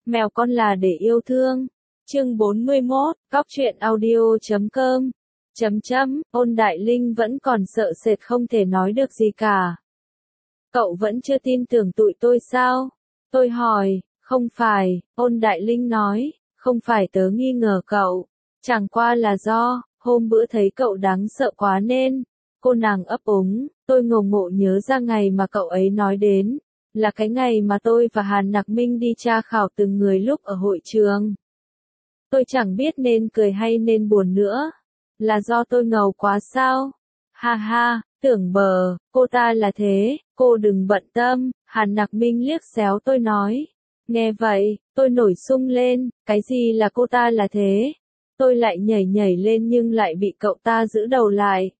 Mèo con là để yêu thương. Chương 41, cóc truyện audio.com. Ôn Đại Linh vẫn còn sợ sệt không thể nói được gì cả. Cậu vẫn chưa tin tưởng tụi tôi sao? Tôi hỏi, không phải, Ôn Đại Linh nói, không phải tớ nghi ngờ cậu. Chẳng qua là do, hôm bữa thấy cậu đáng sợ quá nên, cô nàng ấp úng, tôi ngộ ngộ nhớ ra ngày mà cậu ấy nói đến, là cái ngày mà tôi và Hàn Nặc Minh đi tra khảo từng người lúc ở hội trường. Tôi chẳng biết nên cười hay nên buồn nữa. Là do tôi ngầu quá sao? Ha ha, tưởng bờ, cô ta là thế, cô đừng bận tâm, Hàn Nặc Minh liếc xéo tôi nói. Nghe vậy, tôi nổi sung lên, cái gì là cô ta là thế? Tôi lại nhảy lên nhưng lại bị cậu ta giữ đầu lại.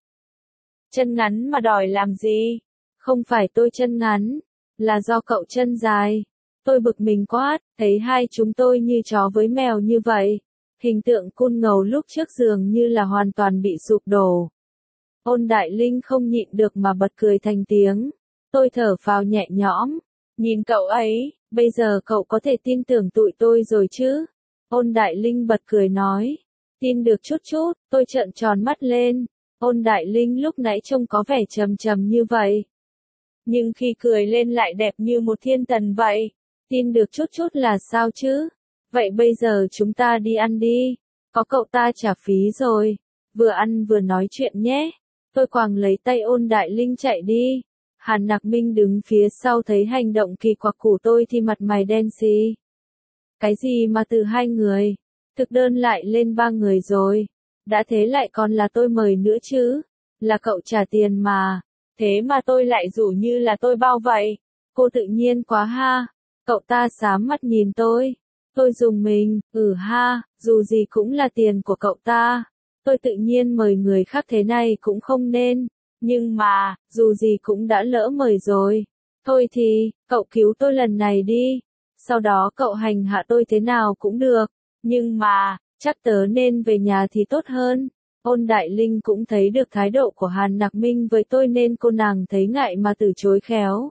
Chân ngắn mà đòi làm gì? Không phải tôi chân ngắn, là do cậu chân dài. Tôi bực mình quát, thấy hai chúng tôi như chó với mèo như vậy. Hình tượng cun ngầu lúc trước dường như là hoàn toàn bị sụp đổ. Ôn Đại Linh không nhịn được mà bật cười thành tiếng. Tôi thở phào nhẹ nhõm. Nhìn cậu ấy, bây giờ cậu có thể tin tưởng tụi tôi rồi chứ? Ôn Đại Linh bật cười nói. Tin được chút chút, tôi trợn tròn mắt lên. Ôn Đại Linh lúc nãy trông có vẻ trầm như vậy. Nhưng khi cười lên lại đẹp như một thiên thần vậy. Tin được chút chút là sao chứ? Vậy bây giờ chúng ta đi ăn đi. Có cậu ta trả phí rồi. Vừa ăn vừa nói chuyện nhé. Tôi quàng lấy tay Ôn Đại Linh chạy đi. Hàn Nặc Minh đứng phía sau thấy hành động kỳ quặc của tôi thì mặt mày đen xì. Cái gì mà từ hai người? Thực đơn lại lên 3 người rồi. Đã thế lại còn là tôi mời nữa chứ. Là cậu trả tiền mà. Thế mà tôi lại rủ như là tôi bao vậy. Cô tự nhiên quá ha. Cậu ta xám mắt nhìn tôi. Tôi rùng mình, ha, dù gì cũng là tiền của cậu ta. Tôi tự nhiên mời người khác thế này cũng không nên. Nhưng mà, dù gì cũng đã lỡ mời rồi. Thôi thì, cậu cứu tôi lần này đi. Sau đó cậu hành hạ tôi thế nào cũng được. Nhưng mà, chắc tớ nên về nhà thì tốt hơn. Ôn Đại Linh cũng thấy được thái độ của Hàn Nặc Minh với tôi nên cô nàng thấy ngại mà từ chối khéo.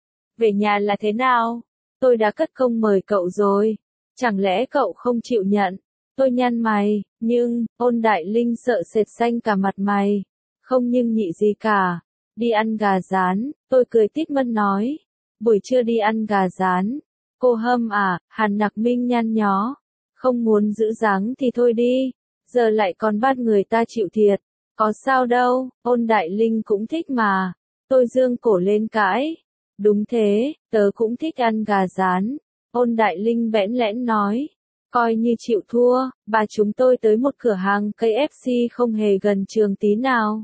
Về nhà là thế nào? Tôi đã cất công mời cậu rồi. Chẳng lẽ cậu không chịu nhận? Tôi nhăn mày, nhưng, Ôn Đại Linh sợ sệt xanh cả mặt mày. Không nhưng nhị gì cả. Đi ăn gà rán, tôi cười tít mắt nói. Buổi trưa đi ăn gà rán. Cô Hâm à, Hàn Nặc Minh nhăn nhó. Không muốn giữ dáng thì thôi đi. Giờ lại còn bắt người ta chịu thiệt. Có sao đâu, Ôn Đại Linh cũng thích mà. Tôi dương cổ lên cãi. Đúng thế, tớ cũng thích ăn gà rán. Ôn Đại Linh bẽn lẽn nói. Coi như chịu thua, bà chúng tôi tới một cửa hàng KFC không hề gần trường tí nào.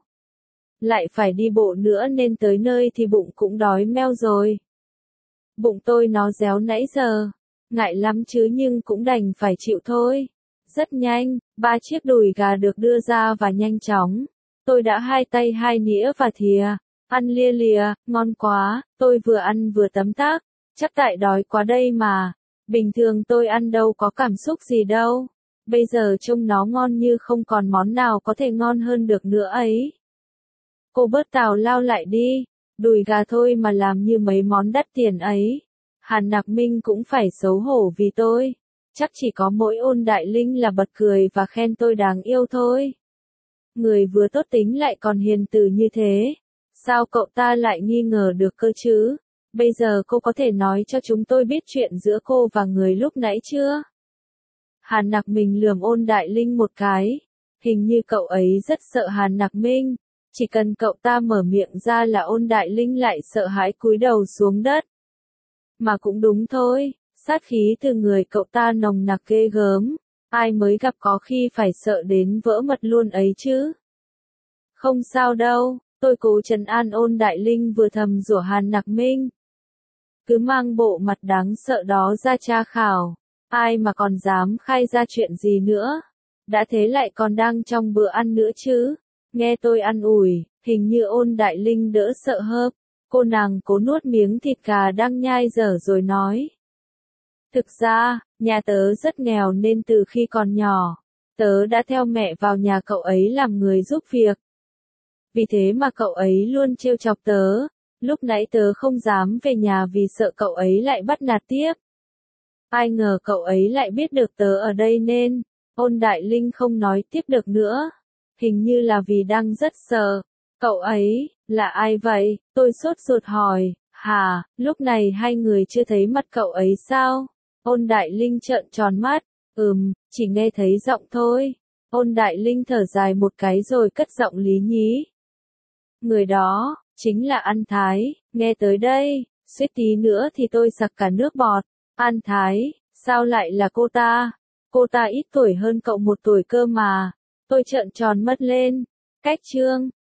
Lại phải đi bộ nữa nên tới nơi thì bụng cũng đói meo rồi. Bụng tôi nó réo nãy giờ. Ngại lắm chứ nhưng cũng đành phải chịu thôi. Rất nhanh, 3 chiếc đùi gà được đưa ra và nhanh chóng. Tôi đã hai tay hai nĩa và thìa. Ăn lia lìa, ngon quá, tôi vừa ăn vừa tấm tắc. Chắc tại đói quá đây mà. Bình thường tôi ăn đâu có cảm xúc gì đâu. Bây giờ trông nó ngon như không còn món nào có thể ngon hơn được nữa ấy. Cô bớt tào lao lại đi. Đùi gà thôi mà làm như mấy món đắt tiền ấy. Hàn Nặc Minh cũng phải xấu hổ vì tôi. Chắc chỉ có mỗi Ôn Đại Linh là bật cười và khen tôi đáng yêu thôi. Người vừa tốt tính lại còn hiền từ như thế. Sao cậu ta lại nghi ngờ được cơ chứ? Bây giờ cô có thể nói cho chúng tôi biết chuyện giữa cô và người lúc nãy chưa? Hàn Nặc Minh lườm Ôn Đại Linh một cái. Hình như cậu ấy rất sợ Hàn Nặc Minh. Chỉ cần cậu ta mở miệng ra là Ôn Đại Linh lại sợ hãi cúi đầu xuống đất. Mà cũng đúng thôi, sát khí từ người cậu ta nồng nặc ghê gớm. Ai mới gặp có khi phải sợ đến vỡ mật luôn ấy chứ? Không sao đâu, tôi cố trấn an Ôn Đại Linh vừa thầm rủa Hàn Nặc Minh. Cứ mang bộ mặt đáng sợ đó ra tra khảo. Ai mà còn dám khai ra chuyện gì nữa? Đã thế lại còn đang trong bữa ăn nữa chứ? Nghe tôi an ủi, hình như Ôn Đại Linh đỡ sợ hớp. Cô nàng cố nuốt miếng thịt gà đang nhai dở rồi nói. Thực ra, nhà tớ rất nghèo nên từ khi còn nhỏ, tớ đã theo mẹ vào nhà cậu ấy làm người giúp việc. Vì thế mà cậu ấy luôn trêu chọc tớ. Lúc nãy tớ không dám về nhà vì sợ cậu ấy lại bắt nạt tiếp. Ai ngờ cậu ấy lại biết được tớ ở đây nên, Ôn Đại Linh không nói tiếp được nữa. Hình như là vì đang rất sợ. Cậu ấy, là ai vậy? Tôi sốt ruột hỏi. Hả, lúc này hai người chưa thấy mặt cậu ấy sao? Ôn Đại Linh trợn tròn mắt. Chỉ nghe thấy giọng thôi. Ôn Đại Linh thở dài một cái rồi cất giọng lý nhí. Người đó, chính là An Thái, nghe tới đây, suýt tí nữa thì tôi sặc cả nước bọt. An Thái, sao lại là cô ta? Cô ta ít tuổi hơn cậu 1 tuổi cơ mà. Tôi trợn tròn mắt lên. Cách chương